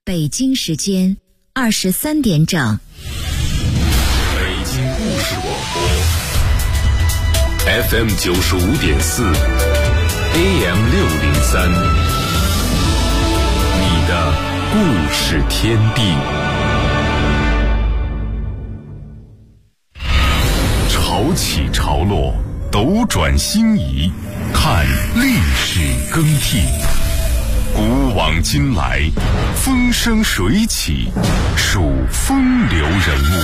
北京时间23点整。 北京故事广播 FM 95.4 AM 603，你的故事天地。潮起潮落，斗转星移，看历史更替。古往今来，风生水起，数风流人物。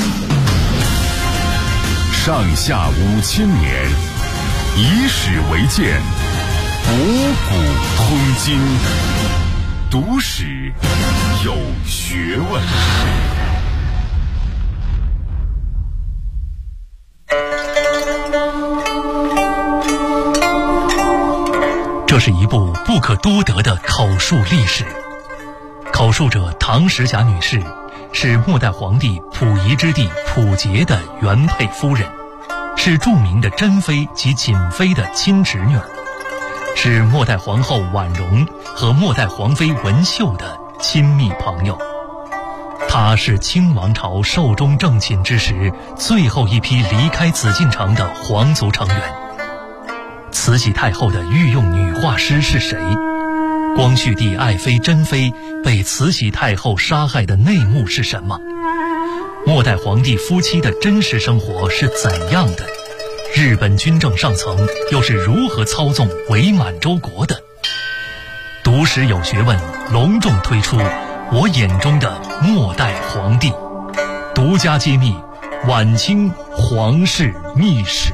上下5000年，以史为鉴，博古通今，读史有学问。 这是一部不可多得的口述历史。口述者唐时霞女士是末代皇帝溥仪之弟溥杰的原配夫人，是著名的珍妃及瑾妃的亲侄女儿，是末代皇后婉容和末代皇妃文秀的亲密朋友。她是清王朝寿终正寝之时最后一批离开紫禁城的皇族成员。慈禧太后的御用女画师是谁？光绪帝爱妃珍妃被慈禧太后杀害的内幕是什么？末代皇帝夫妻的真实生活是怎样的？日本军政上层又是如何操纵伪满洲国的？读史有学问隆重推出我眼中的末代皇帝，独家揭秘晚清皇室秘史。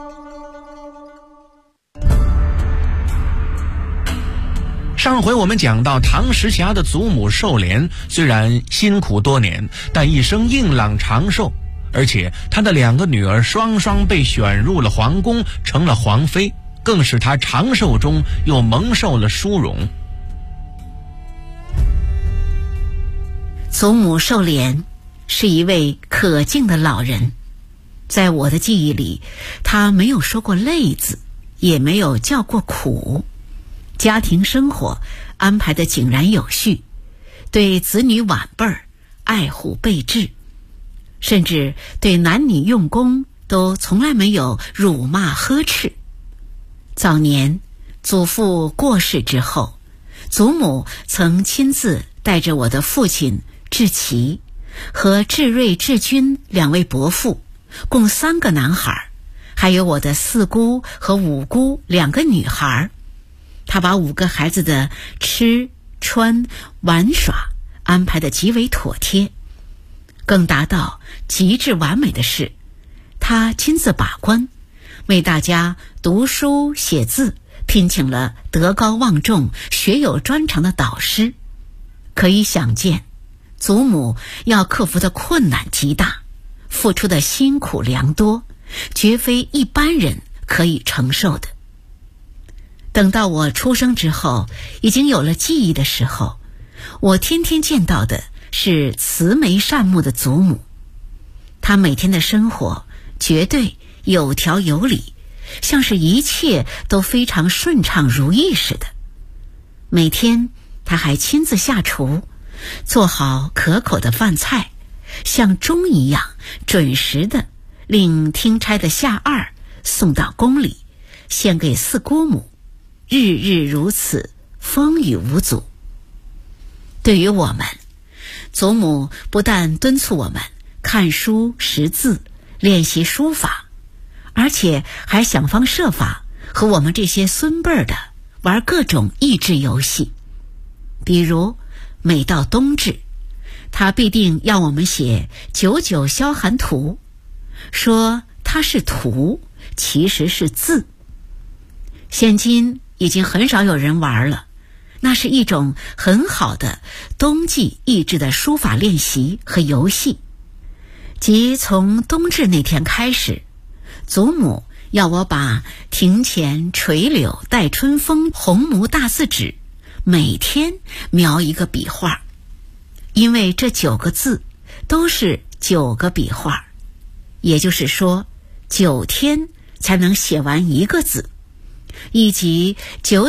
上回我们讲到，唐时霞的祖母寿莲虽然辛苦多年，但一生硬朗长寿，而且她的2个女儿双双被选入了皇宫，成了皇妃，更使她长寿中又蒙受了殊荣。 祖母寿莲是一位可敬的老人，在我的记忆里，她没有说过累字，也没有叫过苦。家庭生活安排得井然有序，对子女晚辈儿爱护备至，甚至对男女用功都从来没有辱骂呵斥。早年祖父过世之后，祖母曾亲自带着我的父亲志奇和志瑞、志军2位伯父，共3个男孩，还有我的4姑和5姑2个女孩。他把5个孩子的吃穿玩耍安排得极为妥帖，更达到极致完美的是，他亲自把关，为大家读书写字聘请了德高望重、学有专长的导师。可以想见，祖母要克服的困难极大，付出的辛苦良多，绝非一般人可以承受的。等到我出生之后，已经有了记忆的时候，我天天见到的是慈眉善目的祖母。她每天的生活绝对有条有理，像是一切都非常顺畅如意似的。每天她还亲自下厨，做好可口的饭菜，像钟一样准时的令听差的下二送到宫里，献给4姑母，日日如此，风雨无阻。对于我们，祖母不但敦促我们看书识字，练习书法，而且还想方设法和我们这些孙辈的玩各种益智游戏。比如每到冬至，她必定要我们写99消寒图，说它是图，其实是字。现今已经很少有人玩了，那是一种很好的冬季益智的书法练习和游戏。即从冬至那天开始，祖母要我把庭前垂柳带春风红木大字纸每天描一个笔画，因为这9个字都是9个笔画，也就是说9天才能写完1个字， 以及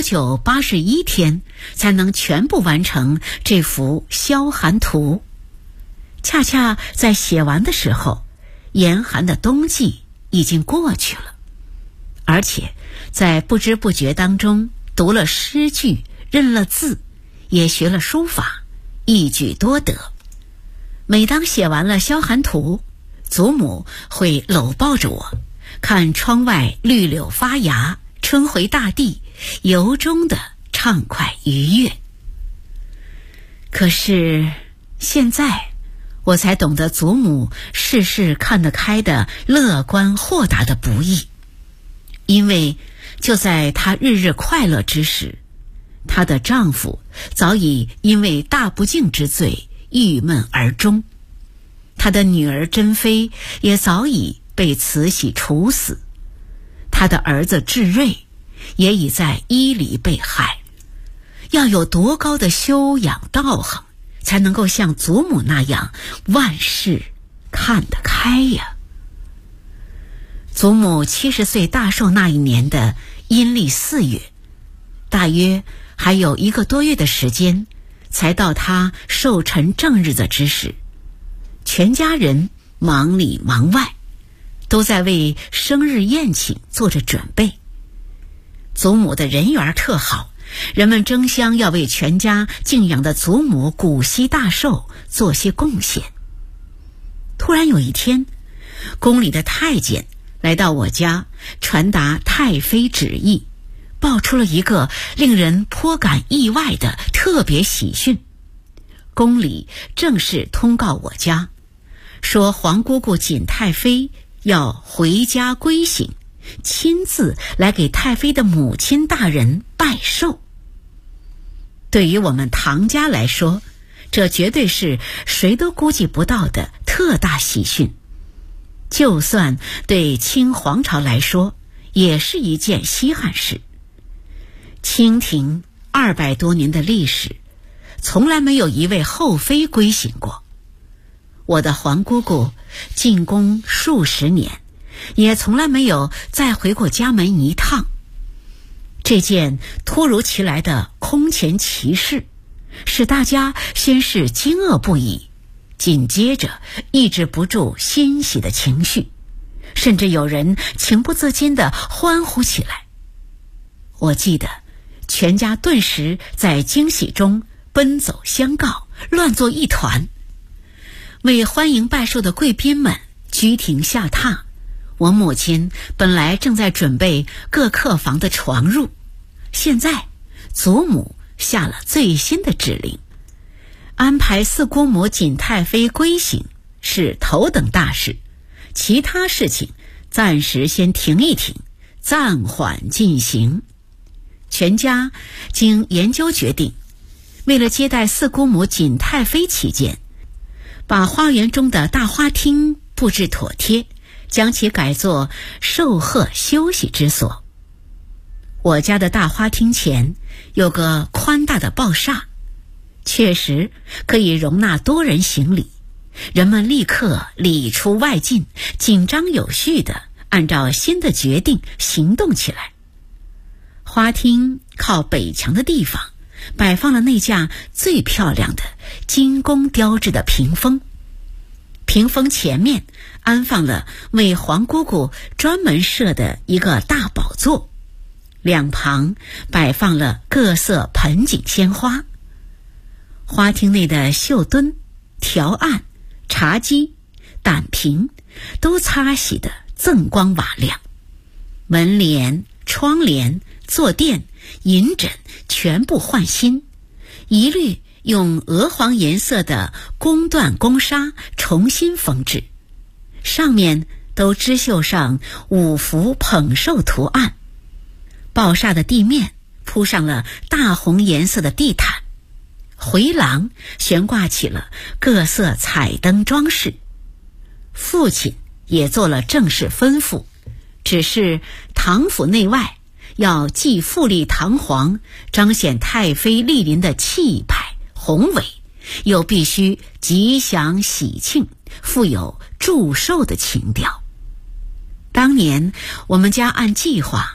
9981天才能全部完成这幅消寒图。恰恰在写完的时候，严寒的冬季已经过去了，而且在不知不觉当中读了诗句，认了字，也学了书法，一举多得。每当写完了消寒图，祖母会搂抱着我，看窗外绿柳发芽，春回大地，由衷的畅快愉悦。可是现在我才懂得祖母事事看得开的乐观豁达的不易，因为就在她日日快乐之时，她的丈夫早已因为大不敬之罪郁闷而终，她的女儿珍妃也早已被慈禧处死，她的儿子智瑞也已在伊犁被害。要有多高的修养道行，才能够像祖母那样万事看得开呀。祖母70岁大寿那一年的阴历4月，大约还有1个多月的时间才到她寿辰正日子之时，全家人忙里忙外，都在为生日宴请做着准备。祖母的人缘特好，人们争相要为全家敬仰的祖母古稀大寿做些贡献。突然有一天，宫里的太监来到我家，传达太妃旨意，报出了一个令人颇感意外的特别喜讯。宫里正式通告我家，说皇姑姑瑾太妃要回家归省，亲自来给太妃的母亲大人拜寿。对于我们唐家来说，这绝对是谁都估计不到的特大喜讯，就算对清皇朝来说也是一件稀罕事。清廷200多年的历史，从来没有一位后妃归省过。我的皇姑姑进宫数十年，也从来没有再回过家门一趟。这件突如其来的空前奇事，使大家先是惊愕不已，紧接着抑制不住欣喜的情绪，甚至有人情不自禁地欢呼起来。我记得全家顿时在惊喜中奔走相告，乱作一团。为欢迎拜寿的贵宾们居庭下榻，我母亲本来正在准备各客房的床褥，现在祖母下了最新的指令，安排四姑母瑾太妃归省是头等大事，其他事情暂时先停一停，暂缓进行。全家经研究决定，为了接待四姑母瑾太妃起见，把花园中的大花厅布置妥帖，将其改作寿贺休息之所。我家的大花厅前有个宽大的抱厦，确实可以容纳多人行礼，人们立刻里出外进，紧张有序地按照新的决定行动起来。花厅靠北墙的地方摆放了那架最漂亮的金工雕制的屏风，屏风前面安放了为皇姑姑专门设的一个大宝座，两旁摆放了各色盆景鲜花。花厅内的绣墩、条案、茶几、胆瓶都擦洗得锃光瓦亮，门帘、窗帘、坐垫、银枕全部换新，一律用鹅黄颜色的宫缎宫纱重新缝制，上面都织绣上五福捧寿图案。抱厦的地面铺上了大红颜色的地毯，回廊悬挂起了各色彩灯装饰。父亲也做了正式吩咐，只是堂府内外要既富丽堂皇，彰显太妃莅临的气派宏伟，又必须吉祥喜庆，富有祝寿的情调。当年我们家按计划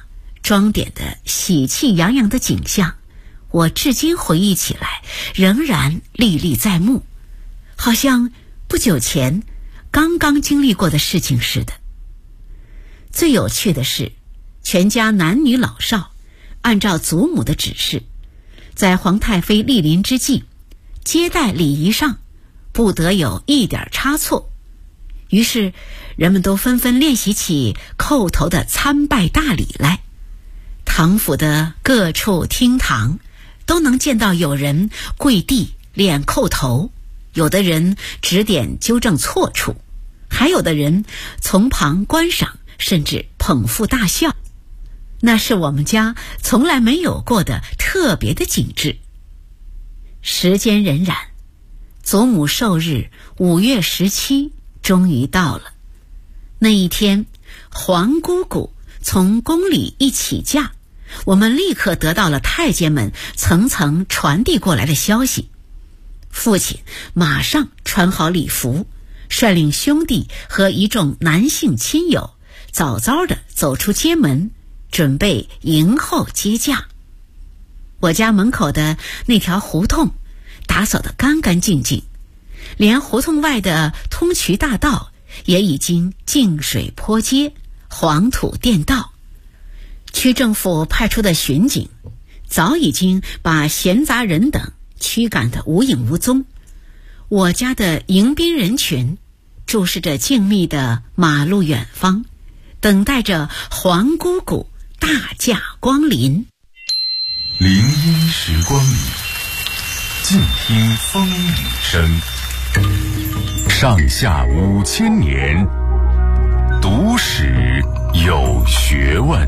装点的喜气洋洋的景象，我至今回忆起来仍然历历在目，好像不久前刚刚经历过的事情似的。最有趣的是，全家男女老少按照祖母的指示，在皇太妃莅临之际，接待礼仪上不得有一点差错。于是人们都纷纷练习起叩头的参拜大礼来。唐府的各处厅堂都能见到有人跪地练叩头，有的人指点纠正错处，还有的人从旁观赏，甚至捧腹大笑。那是我们家从来没有过的特别的景致。时间荏苒，祖母寿日5月17终于到了。那一天，皇姑姑从宫里一起驾，我们立刻得到了太监们层层传递过来的消息。父亲马上穿好礼服，率领兄弟和一众男性亲友早早地走出街门，准备迎候接驾。我家门口的那条胡同打扫得干干净净，连胡同外的通衢大道也已经净水坡街，黄土垫道。区政府派出的巡警早已经把闲杂人等驱赶得无影无踪。我家的迎宾人群注视着静谧的马路远方，等待着皇姑姑大驾光临。 林荫时光里，静听风雨声。上下5000年，读史有学问。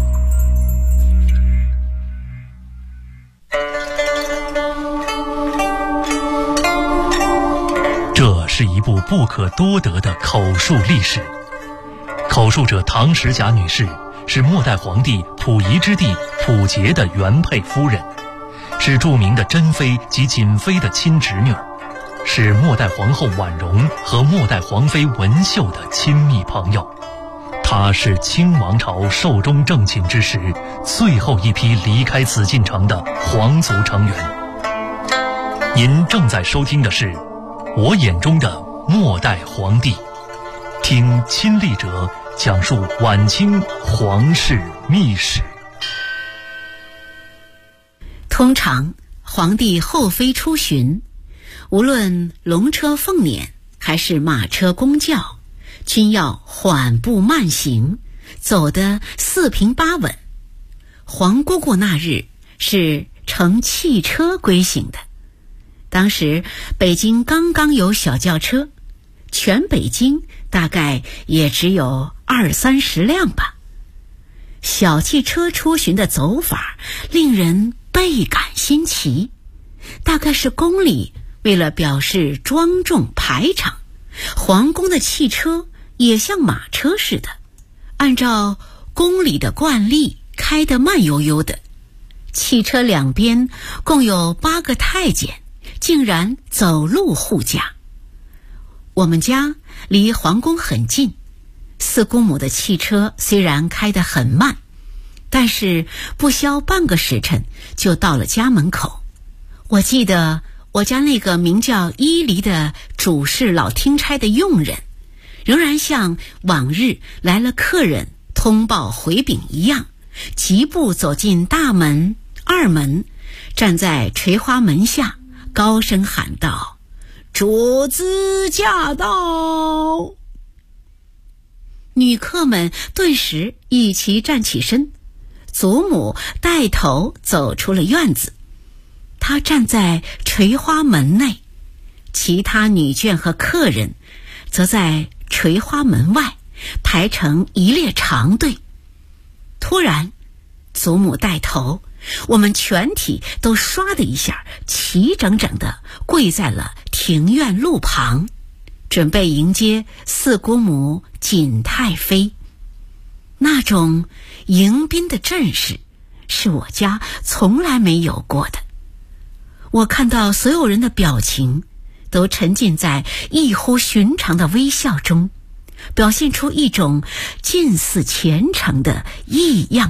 这是一部不可多得的口述历史。口述者唐时甲女士是末代皇帝溥仪之弟溥杰的原配夫人，是著名的珍妃及瑾妃的亲侄女，是末代皇后婉容和末代皇妃文秀的亲密朋友。她是清王朝寿终正寝之时最后一批离开紫禁城的皇族成员。您正在收听的是我眼中的末代皇帝，听亲历者讲述晚清皇室秘史。 通常皇帝后妃出巡，无论龙车凤辇还是马车公轿，均要缓步慢行，走得四平八稳。皇姑姑那日是乘汽车归行的。当时北京刚刚有小轿车，全北京大概也只有20-30辆吧。小汽车出巡的走法令人倍感新奇，大概是宫里为了表示庄重排场，皇宫的汽车也像马车似的，按照宫里的惯例开得慢悠悠的。汽车两边共有8个太监，竟然走路护驾。我们家离皇宫很近，四姑母的汽车虽然开得很慢，但是不消半个时辰就到了家门口。我记得我家那个名叫伊犁的主事老听差的佣人，仍然像往日来了客人通报回禀一样，疾步走进大门、二门，站在垂花门下，高声喊道：“主子驾到！”女客们顿时一齐站起身，祖母带头走出了院子。她站在垂花门内，其他女眷和客人则在垂花门外排成一列长队。突然，祖母带头，我们全体都唰的一下齐整整地跪在了庭院路旁，准备迎接四姑母瑾太妃。那种迎宾的阵势是我家从来没有过的。我看到所有人的表情都沉浸在异乎寻常的微笑中，表现出一种近似虔诚的异样的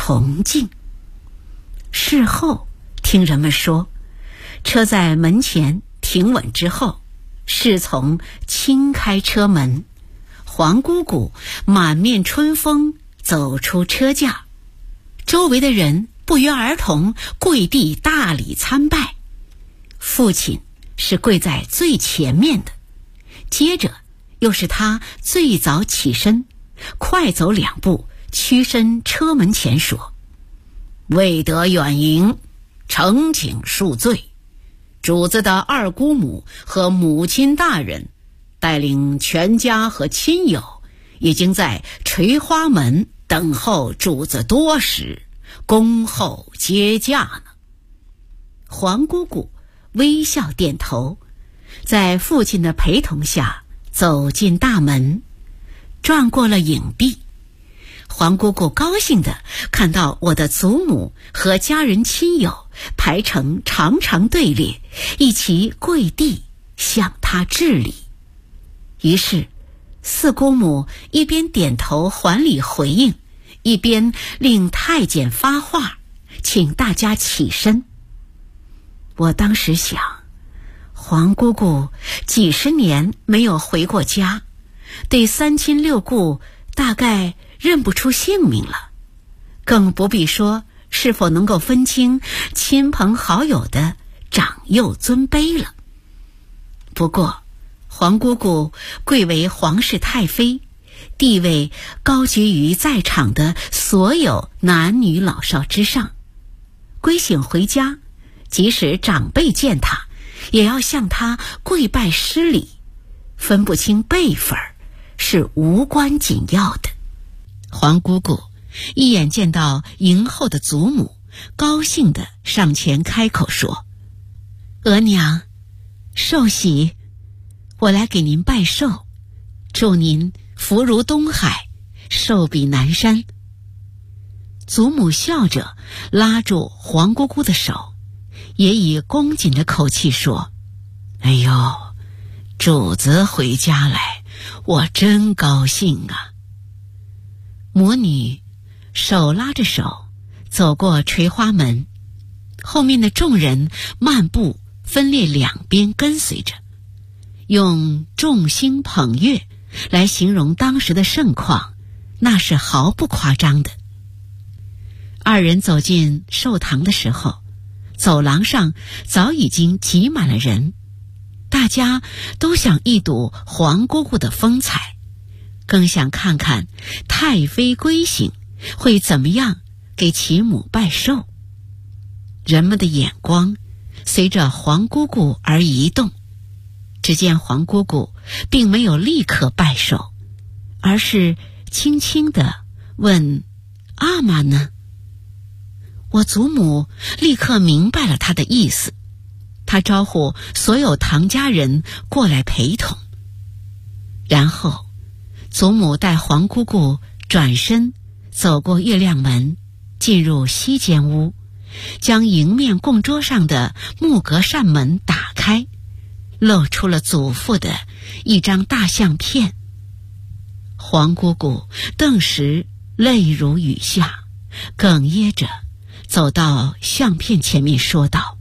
崇敬。事后听人们说，车在门前停稳之后，侍从轻开车门，黄姑姑满面春风走出车驾，周围的人不约而同跪地大礼参拜。父亲是跪在最前面的，接着又是他最早起身，快走2步，屈身车门前说：“未得远迎，诚请恕罪。主子的二姑母和母亲大人带领全家和亲友已经在垂花门等候主子多时，恭候接驾呢。”黄姑姑微笑点头，在父亲的陪同下走进大门，转过了影壁。黄姑姑高兴地看到我的祖母和家人亲友排成长长队列，一起跪地向她致礼。于是四姑母一边点头还礼回应，一边令太监发话，请大家起身。我当时想，黄姑姑几十年没有回过家，对三亲六故大概认不出姓名了，更不必说是否能够分清亲朋好友的长幼尊卑了。不过黄姑姑贵为皇室太妃，地位高居于在场的所有男女老少之上，归省回家，即使长辈见她，也要向她跪拜施礼，分不清辈分是无关紧要的。黄姑姑一眼见到迎后的祖母，高兴地上前开口说：“额娘，寿喜，我来给您拜寿，祝您福如东海，寿比南山。”祖母笑着拉住黄姑姑的手，也以恭谨的口气说：“哎呦，主子回家来，我真高兴啊。”母女手拉着手走过垂花门，后面的众人漫步分列两边跟随着，用众星捧月来形容当时的盛况，那是毫不夸张的。二人走进寿堂的时候，走廊上早已经挤满了人，大家都想一睹黄姑姑的风采，更想看看太妃归省会怎么样给其母拜寿。人们的眼光随着黄姑姑而移动，只见黄姑姑并没有立刻拜寿，而是轻轻地问：“阿玛呢？”我祖母立刻明白了她的意思，她招呼所有唐家人过来陪同。然后祖母带黄姑姑转身走过月亮门，进入西间屋，将迎面供桌上的木格扇门打开，露出了祖父的一张大相片。黄姑姑顿时泪如雨下，哽咽着走到相片前面说道：“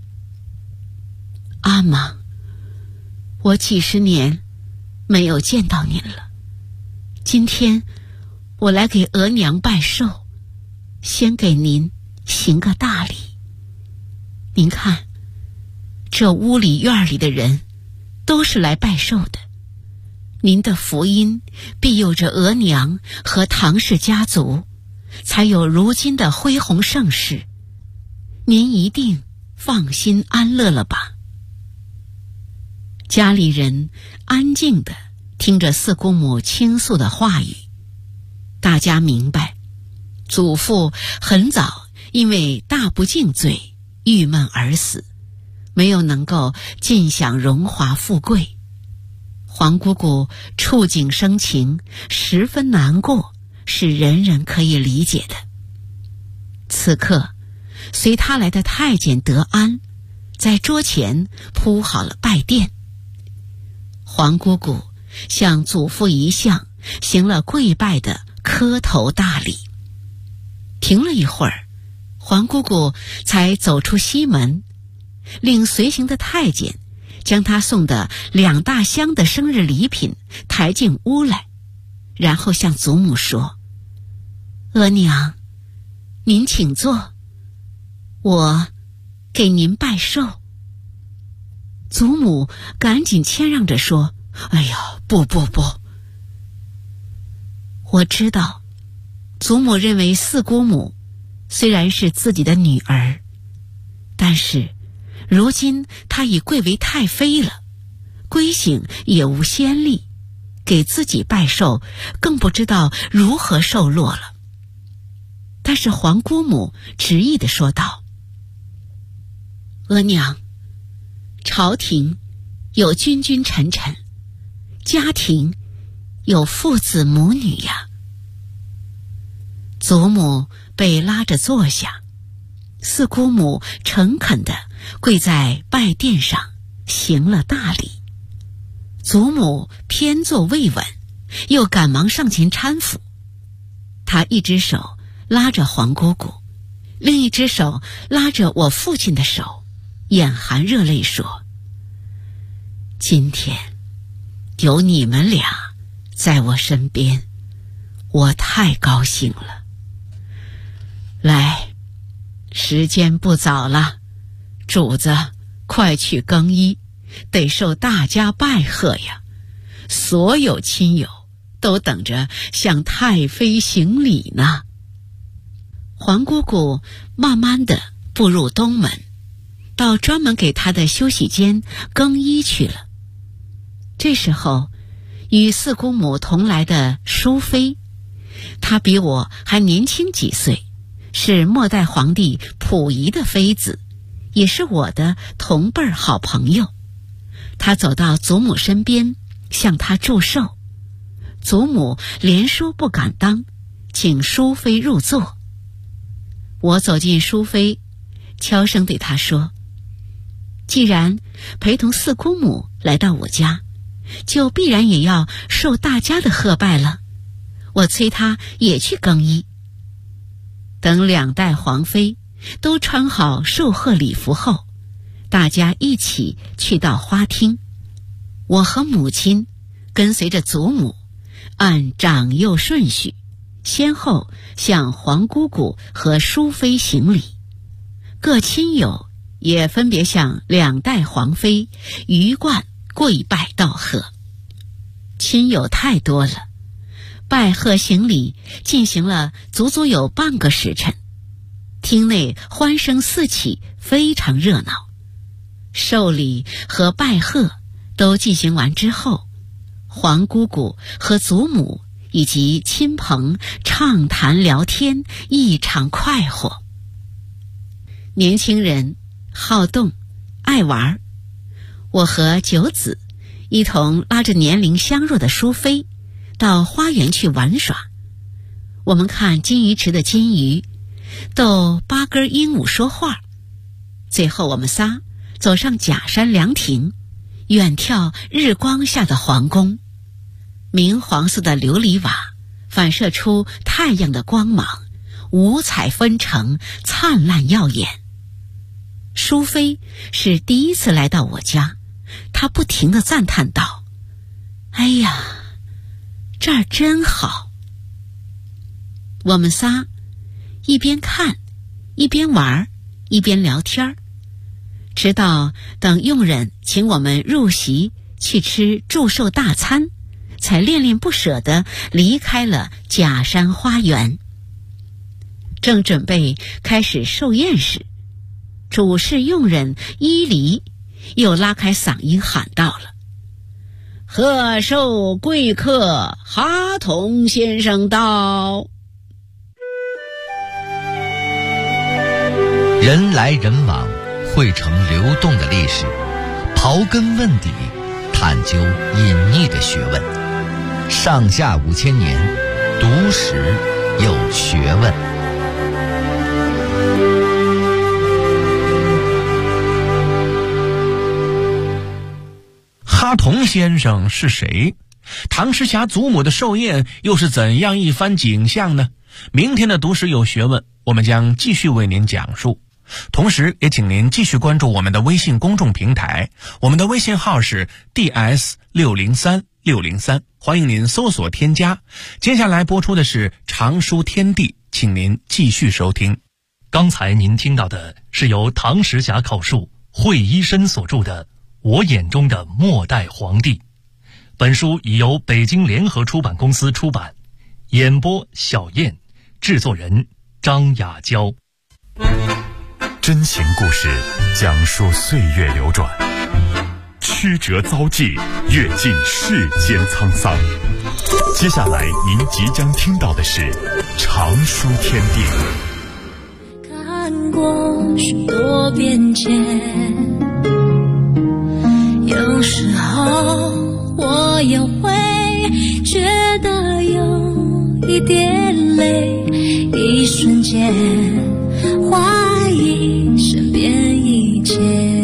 阿玛，我几十年没有见到您了，今天我来给额娘拜寿，先给您行个大礼。您看，这屋里院里的人都是来拜寿的，您的福音庇佑着额娘和唐氏家族，才有如今的恢弘盛世，您一定放心安乐了吧？”家里人安静地听着四姑母倾诉的话语，大家明白，祖父很早因为大不敬罪郁闷而死，没有能够尽享荣华富贵。黄姑姑触景生情，十分难过，是人人可以理解的。此刻随他来的太监德安在桌前铺好了拜垫，黄姑姑向祖父遗像行了跪拜的磕头大礼。 停了一会儿，黄姑姑才走出西门，令随行的太监将她送的2大箱的生日礼品抬进屋来，然后向祖母说：“额娘，您请坐，我给您拜寿。”祖母赶紧谦让着说：“哎呀，不，我知道，祖母认为四姑母虽然是自己的女儿，但是如今她已贵为太妃了，归省也无先例，给自己拜寿更不知道如何受落了。”但是黄姑母执意地说道：“额娘，朝廷有君君臣臣，家庭有父子母女呀。”祖母被拉着坐下，四姑母诚恳地跪在拜殿上行了大礼。祖母偏坐未稳，又赶忙上前搀扶。她一只手拉着黄姑姑，另一只手拉着我父亲的手，眼含热泪说：“今天有你们俩在我身边，我太高兴了。来，时间不早了，主子快去更衣，得受大家拜贺呀。所有亲友都等着向太妃行礼呢。”黄姑姑慢慢地步入东门，到专门给她的休息间更衣去了。这时候，与四姑母同来的淑妃，她比我还年轻几岁，是末代皇帝溥仪的妃子，也是我的同辈好朋友。她走到祖母身边，向她祝寿。祖母连说不敢当，请淑妃入座。我走进淑妃，悄声对她说：“既然陪同四姑母来到我家，就必然也要受大家的贺拜了。我催她也去更衣。”等2代皇妃都穿好寿贺礼服后，大家一起去到花厅。我和母亲跟随着祖母，按长幼顺序，先后向黄姑姑和淑妃行礼，各亲友也分别向2代皇妃鱼贯跪拜道贺。亲友太多了，拜贺行礼进行了足足有半个时辰，厅内欢声四起，非常热闹。寿礼和拜贺都进行完之后，黄姑姑和祖母以及亲朋畅谈聊天，异常快活。年轻人好动爱玩，我和九子一同拉着年龄相若的淑妃到花园去玩耍。我们看金鱼池的金鱼，逗8根鹦鹉说话。最后我们仨走上假山凉亭，远眺日光下的皇宫。明黄色的琉璃瓦反射出太阳的光芒，五彩纷呈，灿烂耀眼。淑妃是第一次来到我家，她不停地赞叹道：“哎呀，这儿真好。”我们仨一边看一边玩一边聊天，直到等佣人请我们入席去吃祝寿大餐，才恋恋不舍地离开了假山花园。正准备开始寿宴时，主事佣人伊犁又拉开嗓音喊道了：“贺寿贵客哈同先生到。” 人来人往，汇成流动的历史，刨根问底，探究隐匿的学问。上下5000年，读史有学问。 哈同先生是谁？唐诗侠祖母的寿宴又是怎样一番景象呢？明天的读史有学问， 我们将继续为您讲述。同时也请您继续关注我们的微信公众平台，我们的微信号是 DS603603，欢迎您搜索添加。接下来播出的是常书天地，请您继续收听。 刚才您听到的是由唐时侠口述惠医生所著的《我眼中的末代皇帝》，本书已由北京联合出版公司出版，演播小燕，制作人张雅娇。 真情故事讲述岁月流转，曲折遭际，阅尽世间沧桑。接下来您即将听到的是常书天地。 看过许多变迁，有时候我也会觉得有一点累，一瞬间怀疑身边一切。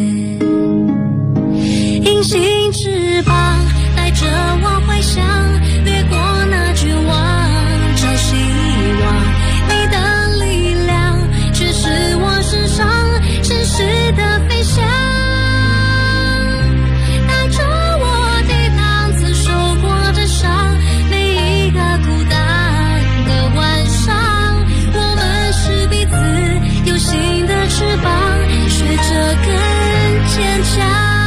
隐形翅膀带着我回想，掠过那绝望，找希望。你的力量却是我身上真实的飞翔，带着我抵挡曾受过的伤。每一个孤单的晚上，我们是彼此有新的翅膀，学着更坚强。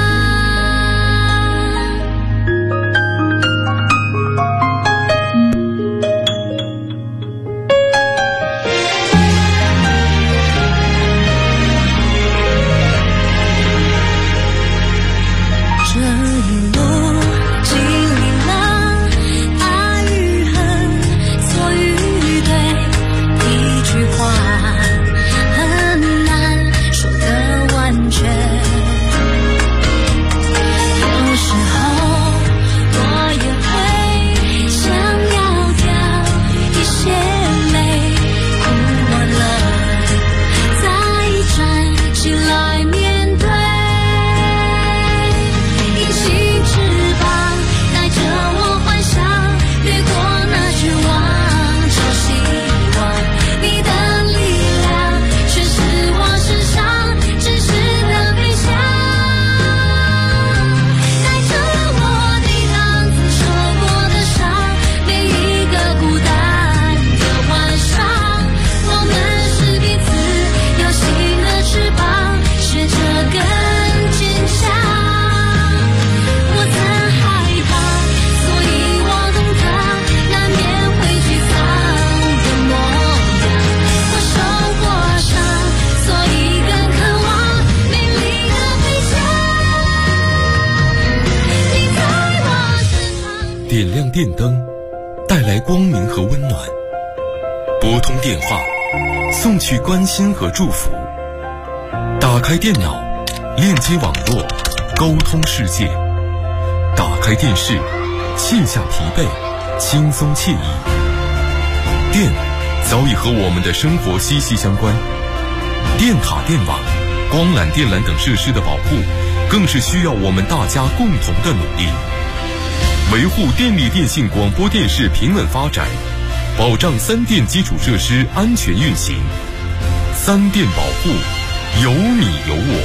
点亮电灯，带来光明和温暖；拨通电话，送去关心和祝福；打开电脑，链接网络，沟通世界；打开电视，卸下疲惫，轻松惬意。电早已和我们的生活息息相关，电塔、电网、光缆、电缆等设施的保护，更是需要我们大家共同的努力。维护电力电信广播电视平稳发展，保障三电基础设施安全运行。三电保护，有你有我。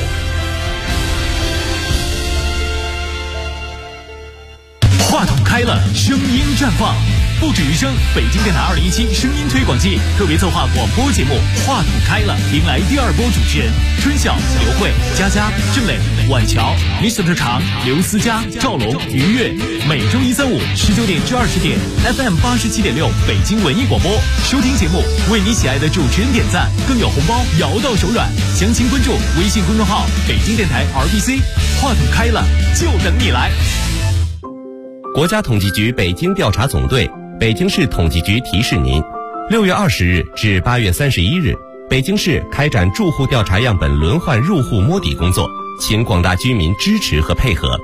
话筒开了，声音绽放，不止于声。北京电台2017声音推广季特别策划广播节目《话筒开了》，迎来第二波主持人春晓、刘慧、佳佳、郑磊、婉乔、Mr. 常、刘思佳、赵龙、于越。每周1、3、5 19点至20点 FM 87.6北京文艺广播。收听节目，为你喜爱的主持人点赞，更有红包摇到手软。详情关注微信公众号北京电台 RBC。话筒开了，就等你来。 国家统计局北京调查总队、北京市统计局提示您：6月20日至8月31日，北京市开展住户调查样本轮换入户摸底工作，请广大居民支持和配合。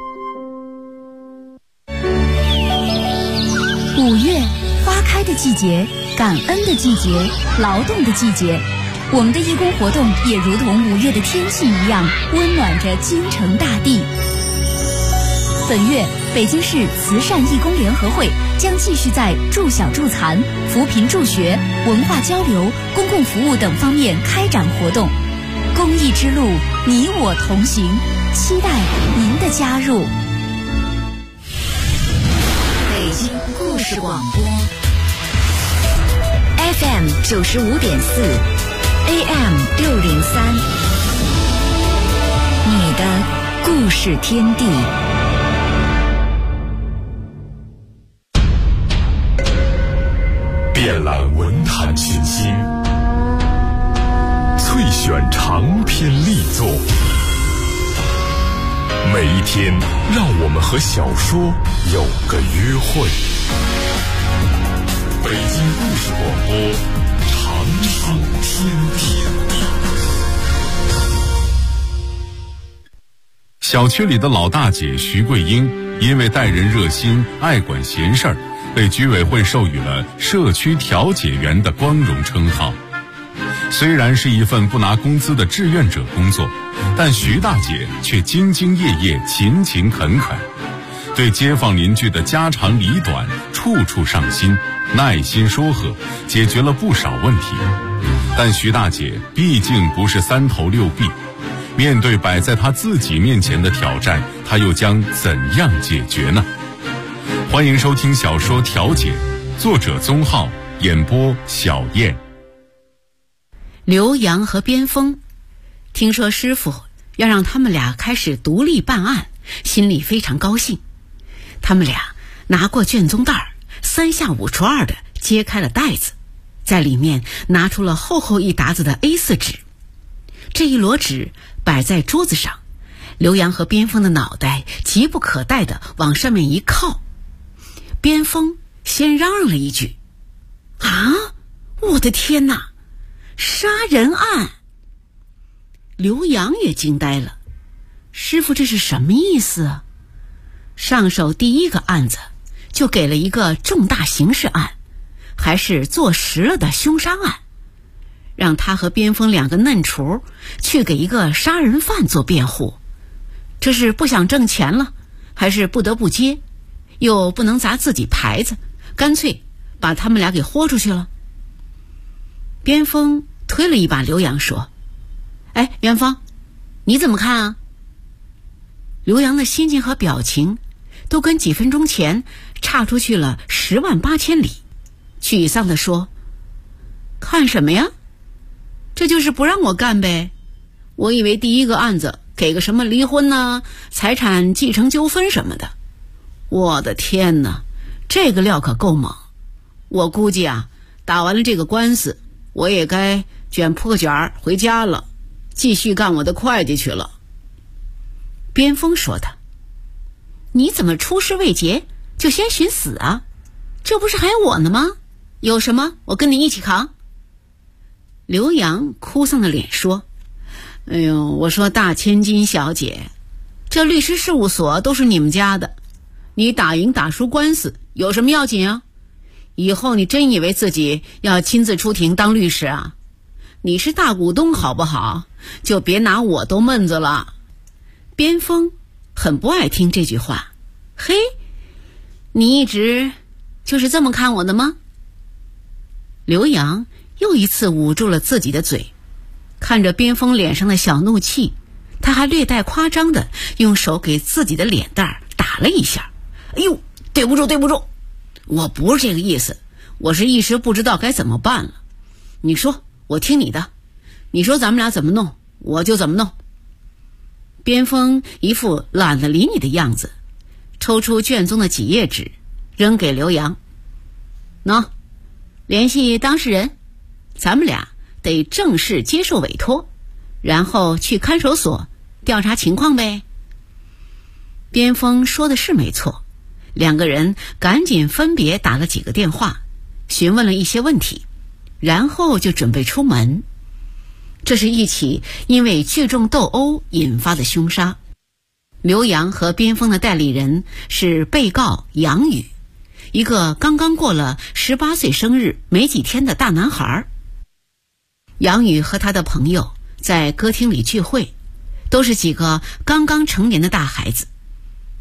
5月，花开的季节，感恩的季节，劳动的季节。我们的义工活动也如同5月的天气一样，温暖着京城大地。本月， 北京市慈善义工联合会将继续在助小助残、扶贫助学、文化交流、公共服务等方面开展活动。公益之路，你我同行，期待您的加入。 北京故事广播 FM 95.4 AM 603，你的故事天地。 遍览文坛群星，萃选长篇力作，每一天让我们和小说有个约会。北京故事广播，长寿天地。 小区里的老大姐徐桂英，因为待人热心、爱管闲事儿，被居委会授予了社区调解员的光荣称号。虽然是一份不拿工资的志愿者工作，但徐大姐却兢兢业业、勤勤恳恳，对街坊邻居的家长里短处处上心，耐心说和，解决了不少问题。但徐大姐毕竟不是三头六臂，面对摆在她自己面前的挑战，她又将怎样解决呢？欢迎收听小说《调解》，作者宗浩，演播小燕。 刘洋和边锋听说师傅要让他们俩开始独立办案，心里非常高兴。他们俩拿过卷宗袋，3下5除2的揭开了袋子，在里面拿出了厚厚一沓子的 A4 纸。这一摞纸摆在桌子上，刘洋和边锋的脑袋急不可待地往上面一靠。边锋先嚷嚷了一句：“啊，我的天哪，杀人案！”刘洋也惊呆了，师傅这是什么意思啊？上手第一个案子就给了一个重大刑事案，还是坐实了的凶杀案，让他和边锋2个嫩雏去给一个杀人犯做辩护，这是不想挣钱了，还是不得不接，又不能砸自己牌子，干脆把他们俩给豁出去了。边锋推了一把刘洋说：“哎，元芳，你怎么看啊？”刘洋的心情和表情都跟几分钟前差出去了108000里，沮丧地说：“看什么呀？这就是不让我干呗。我以为第一个案子给个什么离婚呢、财产继承纠纷什么的。我的天哪，这个料可够猛！我估计啊，打完了这个官司，我也该卷铺个卷回家了，继续干我的会计去了。”边锋说的：“你怎么出师未捷就先寻死啊？这不是还有我呢吗？有什么我跟你一起扛。”刘洋哭丧的脸说：“哎呦，我说大千金小姐，这律师事务所都是你们家的，你打赢打输官司有什么要紧啊？以后你真以为自己要亲自出庭当律师啊？你是大股东好不好？就别拿我兜闷子了。”边锋很不爱听这句话。嘿，你一直就是这么看我的吗？刘洋又一次捂住了自己的嘴，看着边锋脸上的小怒气，他还略带夸张的用手给自己的脸蛋打了一下。“哎呦，对不住，我不是这个意思，我是一时不知道该怎么办了。你说，我听你的，你说咱们俩怎么弄，我就怎么弄。”边锋一副懒得理你的样子，抽出卷宗的几页纸扔给刘洋：“喏，联系当事人，咱们俩得正式接受委托，然后去看守所调查情况呗。”边锋说的是没错，2个人赶紧分别打了几个电话，询问了一些问题，然后就准备出门。这是一起因为聚众斗殴引发的凶杀。刘洋和边锋的代理人是被告杨宇，一个刚刚过了18岁生日没几天的大男孩。杨宇和他的朋友在歌厅里聚会，都是几个刚刚成年的大孩子。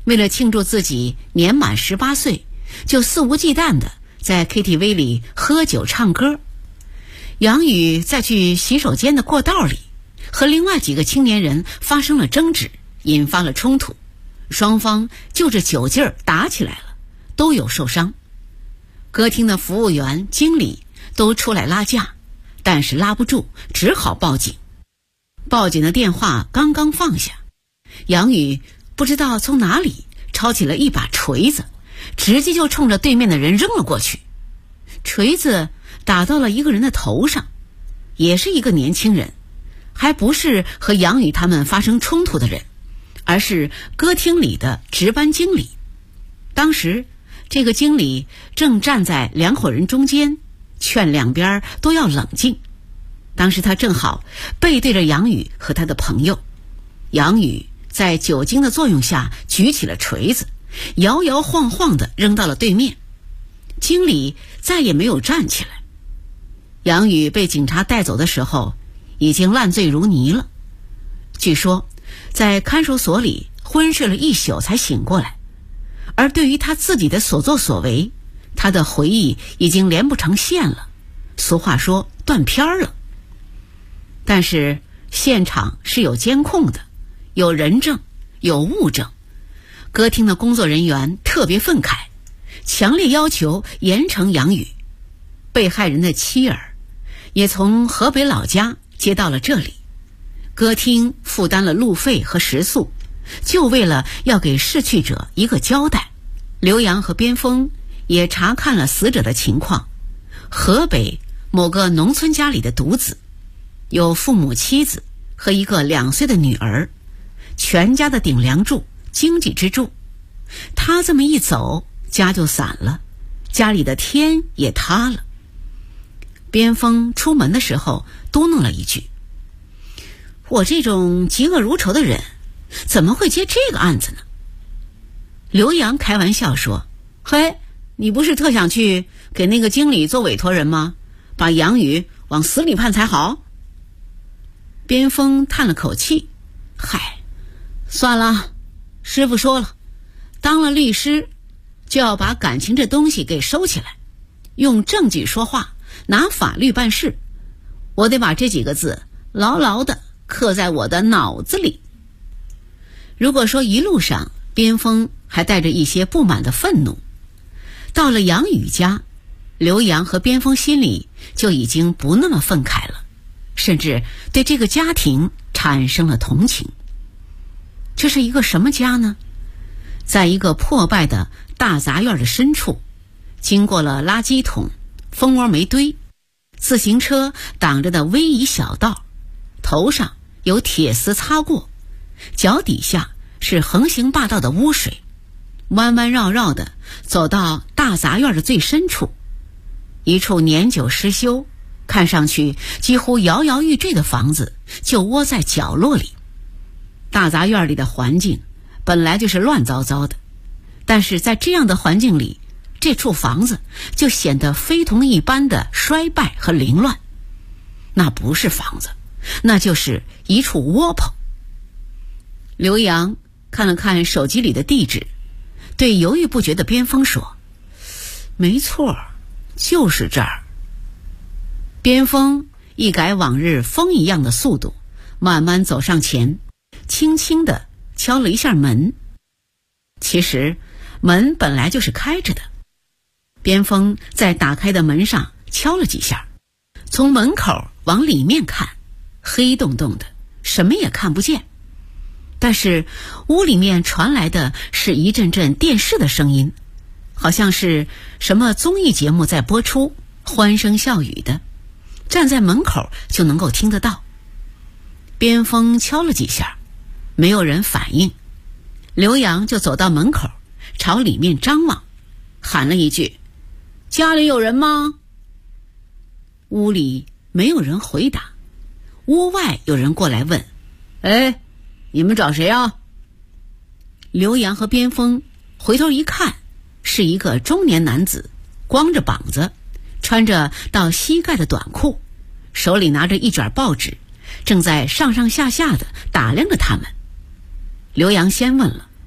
为了庆祝自己年满18岁，就肆无忌惮地在 KTV 里喝酒唱歌。杨宇在去洗手间的过道里和另外几个青年人发生了争执，引发了冲突，双方就着酒劲儿打起来了，都有受伤。歌厅的服务员、经理都出来拉架，但是拉不住，只好报警。报警的电话刚刚放下，杨宇不知道从哪里抄起了一把锤子，直接就冲着对面的人扔了过去。锤子打到了一个人的头上，也是一个年轻人，还不是和杨宇他们发生冲突的人，而是歌厅里的值班经理。当时这个经理正站在两伙人中间，劝两边都要冷静。当时他正好背对着杨宇和他的朋友，杨宇在酒精的作用下举起了锤子，摇摇晃晃地扔到了对面。经理再也没有站起来。杨宇被警察带走的时候已经烂醉如泥了，据说在看守所里昏睡了1宿才醒过来。而对于他自己的所作所为，他的回忆已经连不成线了，俗话说断片了。但是现场是有监控的，有人证，有物证。歌厅的工作人员特别愤慨，强烈要求严惩杨宇。被害人的妻儿也从河北老家接到了这里，歌厅负担了路费和食宿，就为了要给逝去者一个交代。刘洋和边锋也查看了死者的情况，河北某个农村家里的独子，有父母、妻子和一个2岁的女儿，全家的顶梁柱、经济支柱。他这么一走，家就散了，家里的天也塌了。边锋出门的时候嘟囔了一句：我这种嫉恶如仇的人怎么会接这个案子呢？刘洋开玩笑说：嘿，你不是特想去给那个经理做委托人吗？把杨宇往死里判才好。边锋叹了口气：嗨，算了，师傅说了，当了律师就要把感情这东西给收起来，用证据说话，拿法律办事。我得把这几个字牢牢地刻在我的脑子里。如果说一路上边锋还带着一些不满的愤怒，到了杨宇家，刘洋和边锋心里就已经不那么愤慨了，甚至对这个家庭产生了同情。这是一个什么家呢？在一个破败的大杂院的深处，经过了垃圾桶、蜂窝煤堆、自行车挡着的逶迤小道，头上有铁丝擦过，脚底下是横行霸道的污水，弯弯绕绕的走到大杂院的最深处，一处年久失修，看上去几乎摇摇欲坠的房子就窝在角落里。大杂院里的环境本来就是乱糟糟的，但是在这样的环境里，这处房子就显得非同一般的衰败和凌乱。那不是房子，那就是一处窝棚。刘洋看了看手机里的地址，对犹豫不决的边锋说：没错，就是这儿。边锋一改往日风一样的速度，慢慢走上前，轻轻地敲了一下门。其实门本来就是开着的，边锋在打开的门上敲了几下，从门口往里面看，黑洞洞的，什么也看不见。但是屋里面传来的是一阵阵电视的声音，好像是什么综艺节目在播出，欢声笑语的，站在门口就能够听得到。边锋敲了几下，没有人反应，刘洋就走到门口，朝里面张望，喊了一句：家里有人吗？屋里没有人回答，屋外有人过来问：哎，你们找谁啊？刘洋和边锋回头一看，是一个中年男子，光着膀子，穿着到膝盖的短裤，手里拿着一卷报纸，正在上上下下的打量着他们。刘洋先问了：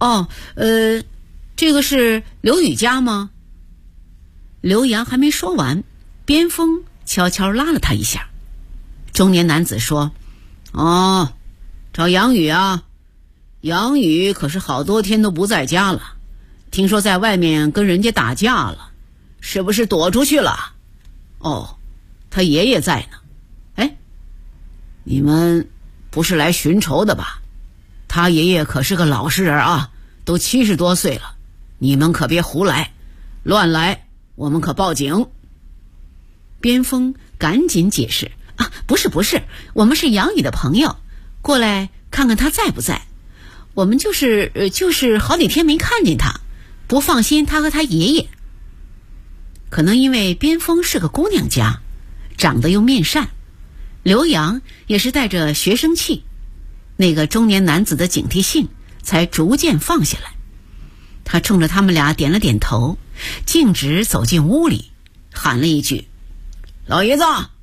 哦，这个是刘宇家吗？刘洋还没说完，边锋悄悄拉了他一下。中年男子说：哦，找杨宇啊，杨宇可是好多天都不在家了，听说在外面跟人家打架了，是不是躲出去了？哦，他爷爷在呢。哎，你们不是来寻仇的吧？他爷爷可是个老实人啊，都70多岁了，你们可别胡来，乱来我们可报警。边锋赶紧解释：啊，不是，我们是杨宇的朋友，过来看看他在不在。我们就是好几天没看见他，不放心他和他爷爷。可能因为边锋是个姑娘家，长得又面善，刘洋也是带着学生气，那个中年男子的警惕性才逐渐放下来。他冲着他们俩点了点头，径直走进屋里，喊了一句：老爷子，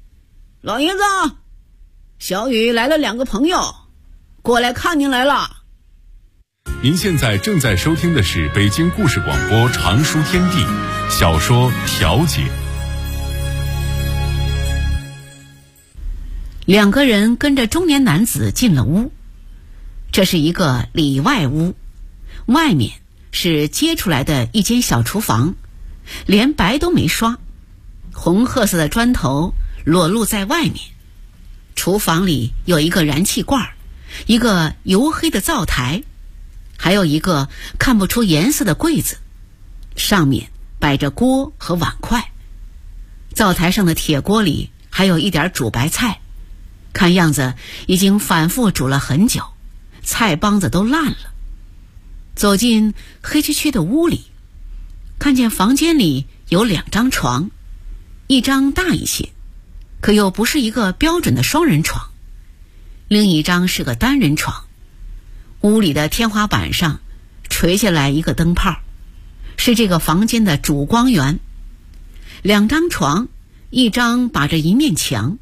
小雨来了2个朋友，过来看您来了。 您现在正在收听的是北京故事广播常书天地小说《调解》。 2个人跟着中年男子进了屋，这是一个里外屋，外面是接出来的一间小厨房，连白都没刷，红褐色的砖头裸露在外面。厨房里有一个燃气罐，一个黝黑的灶台，还有一个看不出颜色的柜子，上面摆着锅和碗筷。灶台上的铁锅里还有一点煮白菜，看样子已经反复煮了很久，菜帮子都烂了。走进黑黢黢的屋里，看见房间里有2张床，一张大一些，可又不是一个标准的双人床，另一张是个单人床。屋里的天花板上垂下来一个灯泡，是这个房间的主光源。2张床，一张把着一面墙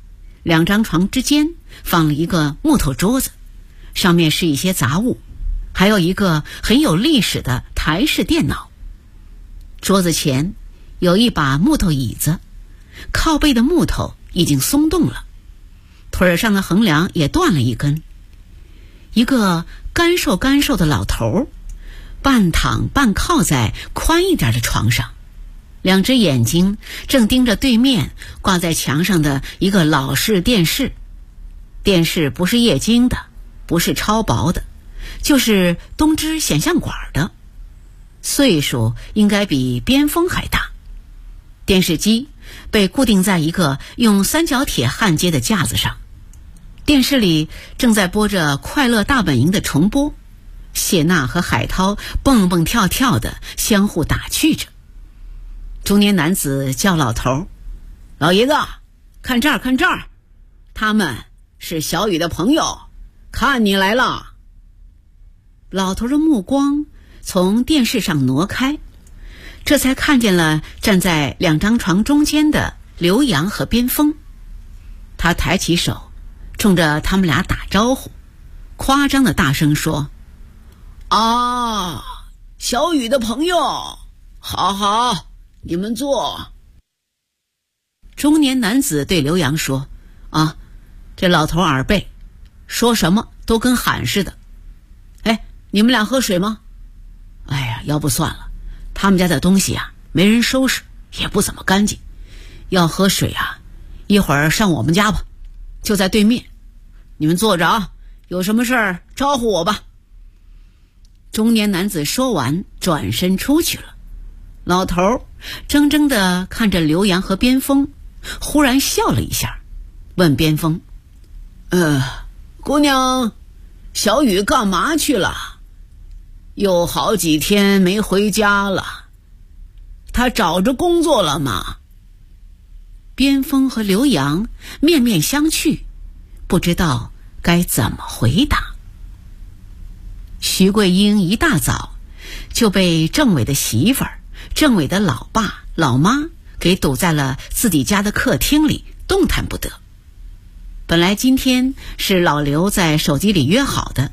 ，2张床之间放了一个木头桌子，上面是一些杂物，还有一个很有历史的台式电脑。桌子前有一把木头椅子，靠背的木头已经松动了，腿上的横梁也断了一根。一个干瘦的老头半躺半靠在宽一点的床上，2只眼睛正盯着对面挂在墙上的一个老式电视。电视不是液晶的，不是超薄的，就是东芝显像管的，岁数应该比边锋还大。电视机被固定在一个用3角铁焊接的架子上，电视里正在播着《快乐大本营》的重播，谢娜和海涛蹦蹦跳跳的相互打趣着。中年男子叫老头：老爷子，看这儿，他们是小雨的朋友，看你来了。老头的目光从电视上挪开，这才看见了站在2张床中间的刘洋和边锋。他抬起手冲着他们俩打招呼，夸张的大声说：啊，小雨的朋友，好，你们坐。中年男子对刘洋说：啊，这老头耳背，说什么都跟喊似的。哎，你们俩喝水吗？哎呀，要不算了，他们家的东西啊没人收拾，也不怎么干净，要喝水啊一会儿上我们家吧，就在对面。你们坐着啊，有什么事儿招呼我吧。中年男子说完转身出去了。老头怔怔地看着刘洋和边锋，忽然笑了一下，问边锋：姑娘，小雨干嘛去了？有好几天没回家了，他找着工作了吗？边锋和刘洋面面相觑，不知道该怎么回答。徐桂英一大早就被政委的媳妇儿、政委的老爸老妈给堵在了自己家的客厅里，动弹不得。本来今天是老刘在手机里约好的，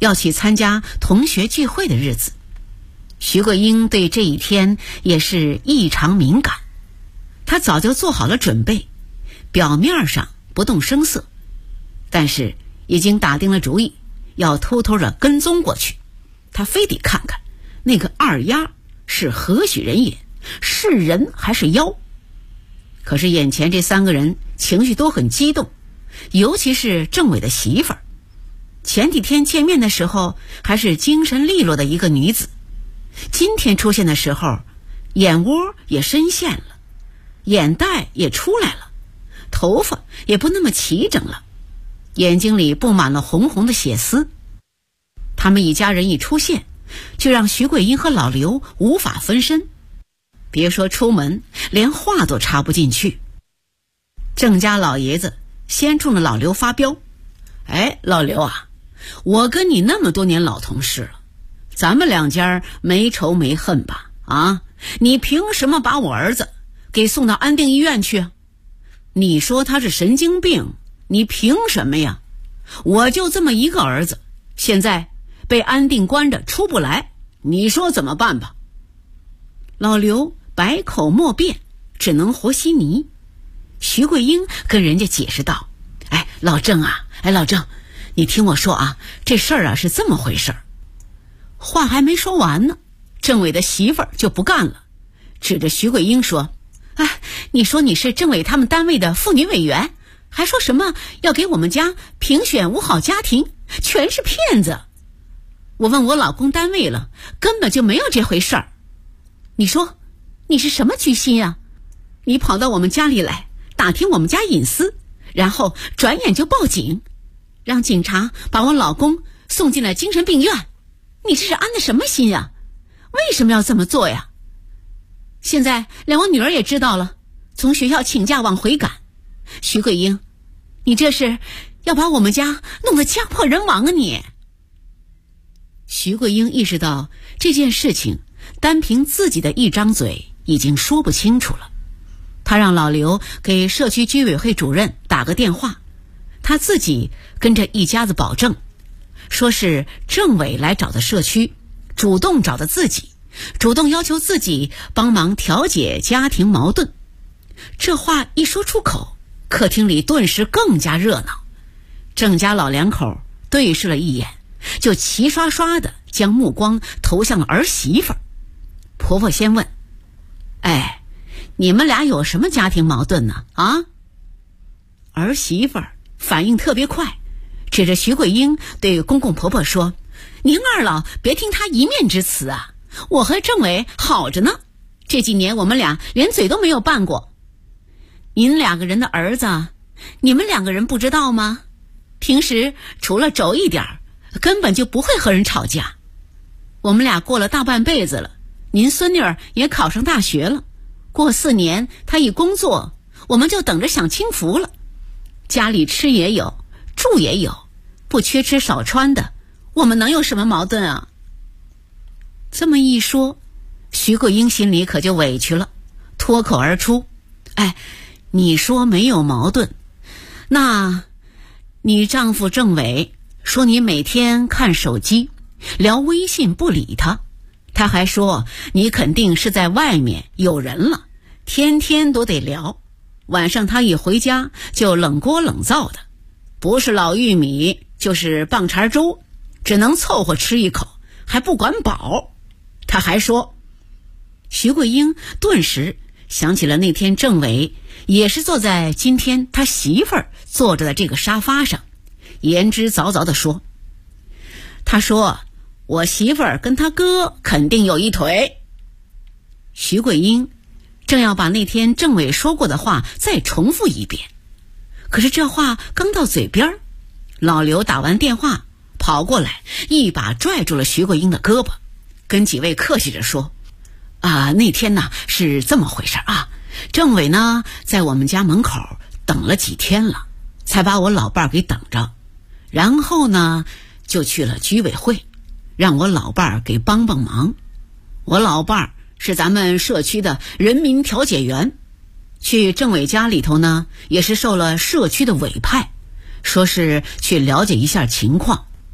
要去参加同学聚会的日子。徐桂英对这一天也是异常敏感，她早就做好了准备，表面上不动声色，但是已经打定了主意，要偷偷地跟踪过去。她非得看看那个二丫是何许人也，是人还是妖。可是眼前这3个人情绪都很激动，尤其是政委的媳妇儿。前几天见面的时候还是精神利落的一个女子，今天出现的时候，眼窝也深陷了，眼袋也出来了，头发也不那么齐整了，眼睛里布满了红红的血丝。他们一家人一出现，就让徐桂英和老刘无法分身，别说出门，连话都插不进去。郑家老爷子先冲着老刘发飙：哎，老刘啊，我跟你那么多年老同事了，咱们2家没仇没恨吧？啊，你凭什么把我儿子给送到安定医院去？你说他是神经病，你凭什么呀？我就这么一个儿子，现在被安定关着出不来，你说怎么办吧？老刘百口莫辩，只能和稀泥。徐桂英跟人家解释道：哎，老郑啊，老郑，你听我说啊，这事儿啊是这么回事儿。话还没说完呢，政委的媳妇儿就不干了，指着徐桂英说：哎，你说你是政委他们单位的妇女委员，还说什么要给我们家评选5好家庭，全是骗子。我问我老公单位了，根本就没有这回事儿。你说你是什么居心啊？你跑到我们家里来打听我们家隐私，然后转眼就报警，让警察把我老公送进了精神病院，你这是安的什么心呀？为什么要这么做呀？现在连我女儿也知道了，从学校请假往回赶。徐桂英，你这是要把我们家弄得家破人亡啊你！徐桂英意识到这件事情单凭自己的一张嘴已经说不清楚了，她让老刘给社区居委会主任打个电话，她自己跟着一家子保证，说是政委来找的社区，主动找的自己，主动要求自己帮忙调解家庭矛盾。这话一说出口，客厅里顿时更加热闹。郑家老2口对视了一眼，就齐刷刷地将目光投向了儿媳妇儿。婆婆先问：哎，你们俩有什么家庭矛盾呢？啊？儿媳妇儿反应特别快，指着徐桂英对公公婆婆说：您二老别听他一面之词啊，我和政委好着呢，这几年我们俩连嘴都没有拌过。您2个人的儿子，你们2个人不知道吗？平时除了轴一点，根本就不会和人吵架。我们俩过了大半辈子了，您孙女儿也考上大学了，过4年她一工作，我们就等着享清福了。家里吃也有，住也有，不缺吃少穿的，我们能有什么矛盾啊？这么一说，徐桂英心里可就委屈了，脱口而出：哎，你说没有矛盾，那你丈夫政委说你每天看手机聊微信不理他，他还说你肯定是在外面有人了，天天都得聊，晚上他一回家就冷锅冷灶的，不是老玉米就是棒碴粥，只能凑合吃一口，还不管饱。他还说，徐桂英顿时想起了那天政委也是坐在今天他媳妇儿坐着的这个沙发上，言之凿凿地说：他说我媳妇儿跟他哥肯定有一腿。徐桂英正要把那天政委说过的话再重复一遍，可是这话刚到嘴边，老刘打完电话跑过来，一把拽住了徐桂英的胳膊，跟几位客气着说：那天呢是这么回事啊，政委呢在我们家门口等了几天了，才把我老伴儿给等着，然后呢就去了居委会，让我老伴儿给帮帮忙。我老伴儿是咱们社区的人民调解员，去政委家里头呢也是受了社区的委派，说是去了解一下情况。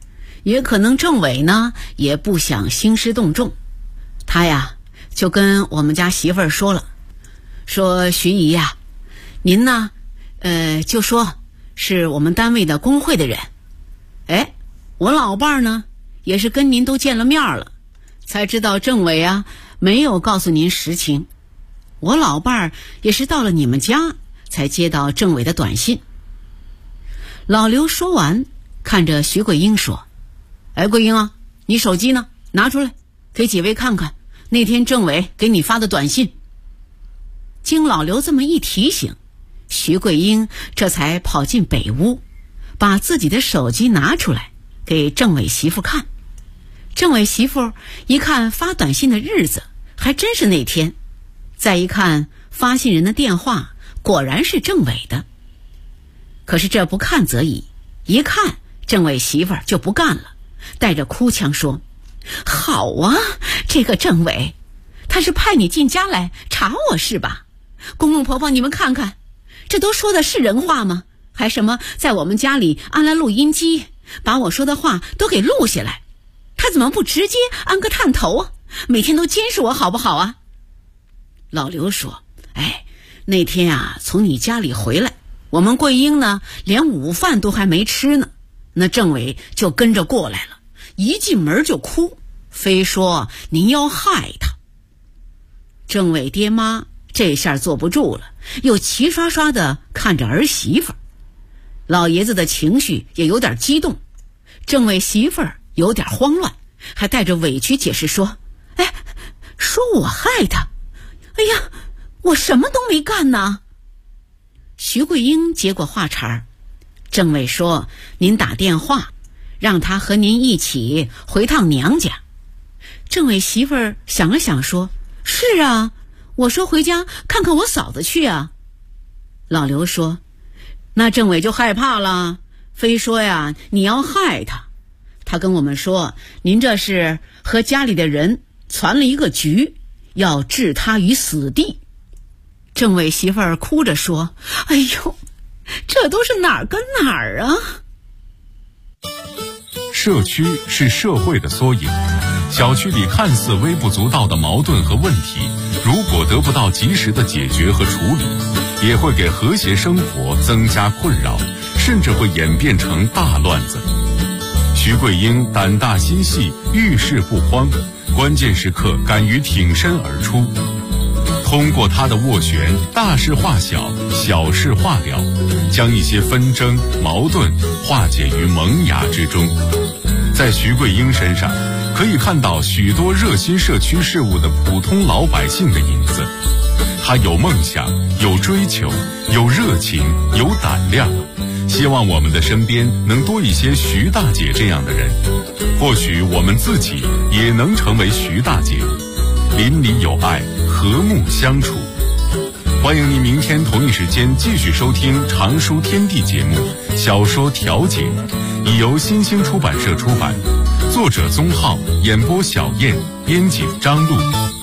也可能政委呢也不想兴师动众，他呀就跟我们家媳妇儿说了，说徐姨呀，您呢就说是我们单位的工会的人。哎，我老伴儿呢也是跟您都见了面了，才知道政委啊没有告诉您实情。我老伴儿也是到了你们家才接到政委的短信。老刘说完，看着徐桂英说：哎，桂英啊，你手机呢？拿出来给几位看看那天政委给你发的短信。经老刘这么一提醒，徐桂英这才跑进北屋，把自己的手机拿出来给政委媳妇看。政委媳妇一看发短信的日子还真是那天，再一看发信人的电话果然是政委的。可是这不看则已，一看政委媳妇就不干了，带着哭腔说：好啊，这个政委他是派你进家来查我是吧？公公婆婆你们看看，这都说的是人话吗？还什么在我们家里安了录音机，把我说的话都给录下来，他怎么不直接安个探头啊？每天都监视我好不好啊？老刘说：哎，那天啊从你家里回来，我们桂英呢连午饭都还没吃呢，那政委就跟着过来了，一进门就哭，非说您要害他。政委爹妈这下坐不住了，又齐刷刷的看着儿媳妇儿，老爷子的情绪也有点激动，政委媳妇儿有点慌乱，还带着委屈解释说：哎，说我害他，哎呀，我什么都没干呢。徐桂英接过话茬儿，政委说您打电话让他和您一起回趟娘家。政委媳妇儿想了想说：是啊，我说回家看看我嫂子去啊。老刘说：那政委就害怕了，非说呀你要害他。他跟我们说您这是和家里的人攒了一个局，要置他于死地。政委媳妇儿哭着说：哎呦，这都是哪儿跟哪儿啊。 社区是社会的缩影，小区里看似微不足道的矛盾和问题，如果得不到及时的解决和处理，也会给和谐生活增加困扰，甚至会演变成大乱子。徐桂英胆大心细，遇事不慌，关键时刻敢于挺身而出。通过他的斡旋，大事化小，小事化了，将一些纷争矛盾化解于萌芽之中。在徐桂英身上可以看到许多热心社区事务的普通老百姓的影子。他有梦想，有追求，有热情，有胆量。希望我们的身边能多一些徐大姐这样的人，或许我们自己也能成为徐大姐，邻里有爱，和睦相处。欢迎您明天同一时间继续收听常书天地节目《小说调解》，已由新兴出版社出版，作者宗浩，演播小燕，编辑张璐。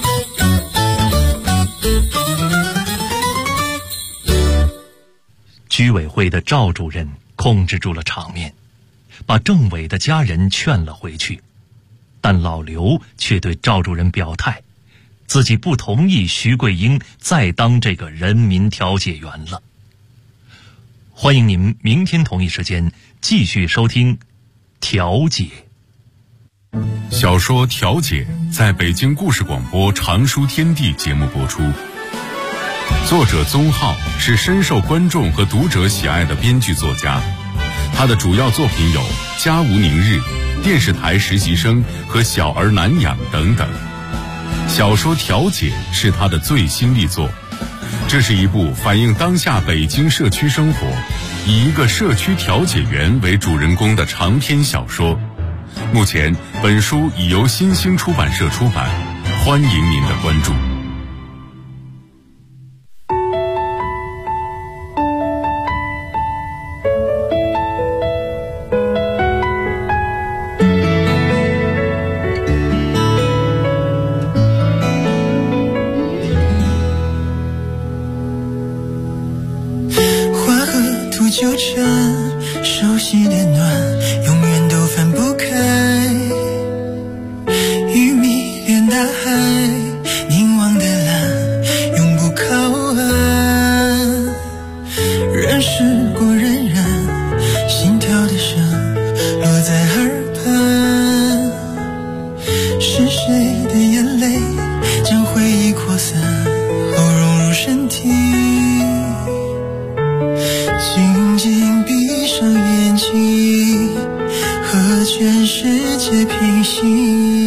居委会的赵主任控制住了场面，把政委的家人劝了回去，但老刘却对赵主任表态，自己不同意徐桂英再当这个人民调解员了。欢迎您明天同一时间继续收听调解。 小说《调解》在北京故事广播常书天地节目播出。作者宗浩是深受观众和读者喜爱的编剧作家，他的主要作品有《家无宁日》、电视台实习生和小儿难养等等。小说《调解》是他的最新力作，这是一部反映当下北京社区生活，以一个社区调解员为主人公的长篇小说。目前本书已由新兴出版社出版，欢迎您的关注。 纠缠，熟悉的暖，永远都翻不开。 全世界平息。